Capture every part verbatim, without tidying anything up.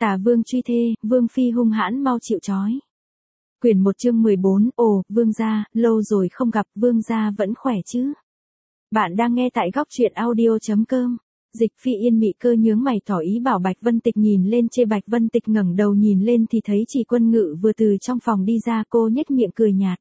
Tả vương truy thê, vương phi hung hãn mau chịu trói. Quyển một chương mười bốn, ồ, vương gia, lâu rồi không gặp, vương gia vẫn khỏe chứ? Bạn đang nghe tại góc truyện audio chấm com. Dịch Phi Yên mị cơ nhướng mày tỏ ý bảo Bạch Vân Tịch nhìn lên chê. Bạch Vân Tịch ngẩng đầu nhìn lên thì thấy Trì Quân Ngự vừa từ trong phòng đi ra. Cô nhếch miệng cười nhạt.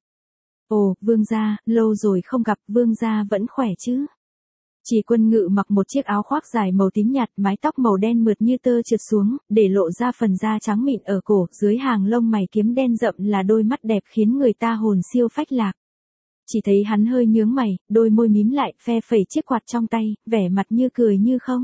Ồ, vương gia, lâu rồi không gặp, vương gia vẫn khỏe chứ? Trì Quân Ngự mặc một chiếc áo khoác dài màu tím nhạt, mái tóc màu đen mượt như tơ trượt xuống, để lộ ra phần da trắng mịn ở cổ, dưới hàng lông mày kiếm đen rậm là đôi mắt đẹp khiến người ta hồn siêu phách lạc. Chỉ thấy hắn hơi nhướng mày, đôi môi mím lại, phe phẩy chiếc quạt trong tay, vẻ mặt như cười như không.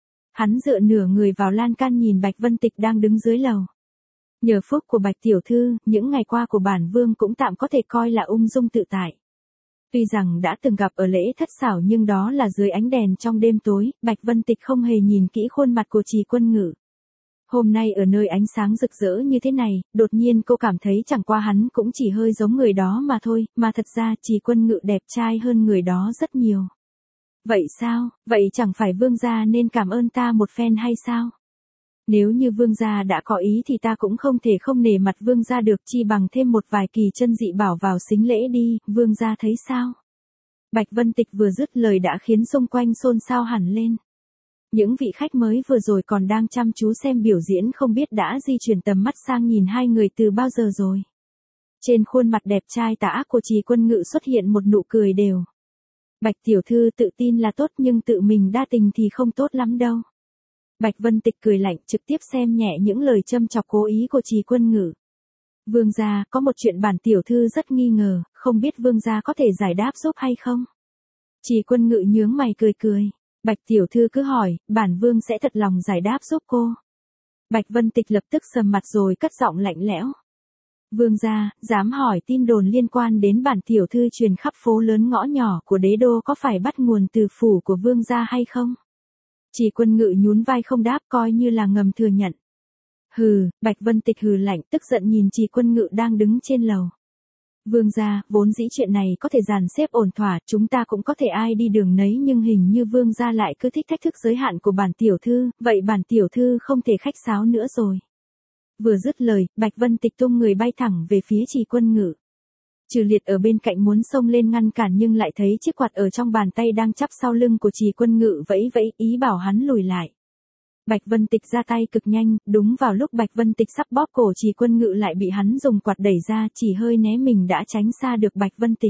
Hắn dựa nửa người vào lan can nhìn Bạch Vân Tịch đang đứng dưới lầu. Nhờ phúc của Bạch tiểu thư, những ngày qua của bản vương cũng tạm có thể coi là ung dung tự tại. Tuy rằng đã từng gặp ở lễ thất xảo nhưng đó là dưới ánh đèn trong đêm tối, Bạch Vân Tịch không hề nhìn kỹ khuôn mặt của Trì Quân Ngự. Hôm nay ở nơi ánh sáng rực rỡ như thế này, đột nhiên cô cảm thấy chẳng qua hắn cũng chỉ hơi giống người đó mà thôi, mà thật ra Trì Quân Ngự đẹp trai hơn người đó rất nhiều. Vậy sao, vậy chẳng phải vương gia nên cảm ơn ta một phen hay sao? Nếu như vương gia đã có ý thì ta cũng không thể không nể mặt vương gia được, chi bằng thêm một vài kỳ chân dị bảo vào sính lễ đi, vương gia thấy sao? Bạch Vân Tịch vừa dứt lời đã khiến xung quanh xôn xao hẳn lên. Những vị khách mới vừa rồi còn đang chăm chú xem biểu diễn không biết đã di chuyển tầm mắt sang nhìn hai người từ bao giờ rồi. Trên khuôn mặt đẹp trai tà ác của Trì Quân Ngự xuất hiện một nụ cười đều. Bạch tiểu thư tự tin là tốt nhưng tự mình đa tình thì không tốt lắm đâu. Bạch Vân Tịch cười lạnh, trực tiếp xem nhẹ những lời châm chọc cố ý của Trì Quân Ngự. Vương gia, có một chuyện bản tiểu thư rất nghi ngờ, không biết vương gia có thể giải đáp giúp hay không? Trì Quân Ngự nhướng mày cười cười. Bạch tiểu thư cứ hỏi, bản vương sẽ thật lòng giải đáp giúp cô. Bạch Vân Tịch lập tức sầm mặt rồi cất giọng lạnh lẽo. Vương gia, dám hỏi tin đồn liên quan đến bản tiểu thư truyền khắp phố lớn ngõ nhỏ của đế đô có phải bắt nguồn từ phủ của vương gia hay không? Trì Quân Ngự nhún vai không đáp, coi như là ngầm thừa nhận. Hừ, Bạch Vân Tịch hừ lạnh, tức giận nhìn Trì Quân Ngự đang đứng trên lầu. Vương gia, vốn dĩ chuyện này có thể dàn xếp ổn thỏa, chúng ta cũng có thể ai đi đường nấy, nhưng hình như vương gia lại cứ thích thách thức giới hạn của bản tiểu thư, vậy bản tiểu thư không thể khách sáo nữa rồi. Vừa dứt lời, Bạch Vân Tịch tung người bay thẳng về phía Trì Quân Ngự. Trừ Liệt ở bên cạnh muốn xông lên ngăn cản nhưng lại thấy chiếc quạt ở trong bàn tay đang chắp sau lưng của Trì Quân Ngự vẫy vẫy ý bảo hắn lùi lại. Bạch Vân Tịch ra tay cực nhanh, đúng vào lúc Bạch Vân Tịch sắp bóp cổ Trì Quân Ngự lại bị hắn dùng quạt đẩy ra, chỉ hơi né mình đã tránh xa được Bạch Vân Tịch.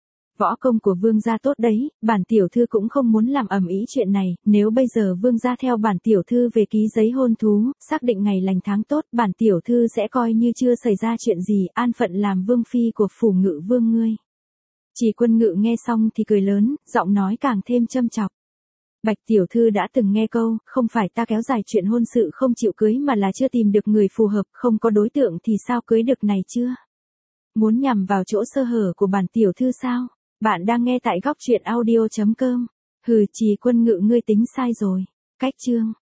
Võ công của vương gia tốt đấy, bản tiểu thư cũng không muốn làm ầm ĩ chuyện này, nếu bây giờ vương gia theo bản tiểu thư về ký giấy hôn thú, xác định ngày lành tháng tốt, bản tiểu thư sẽ coi như chưa xảy ra chuyện gì, an phận làm vương phi của phủ Ngự vương ngươi. Trì Quân Ngự nghe xong thì cười lớn, giọng nói càng thêm châm chọc. Bạch tiểu thư đã từng nghe câu, không phải ta kéo dài chuyện hôn sự không chịu cưới mà là chưa tìm được người phù hợp, không có đối tượng thì sao cưới được này chưa? Muốn nhằm vào chỗ sơ hở của bản tiểu thư sao? Bạn đang nghe tại góc truyện audio chấm com. Hừ, Trì Quân Ngự ngươi tính sai rồi. Cách chương.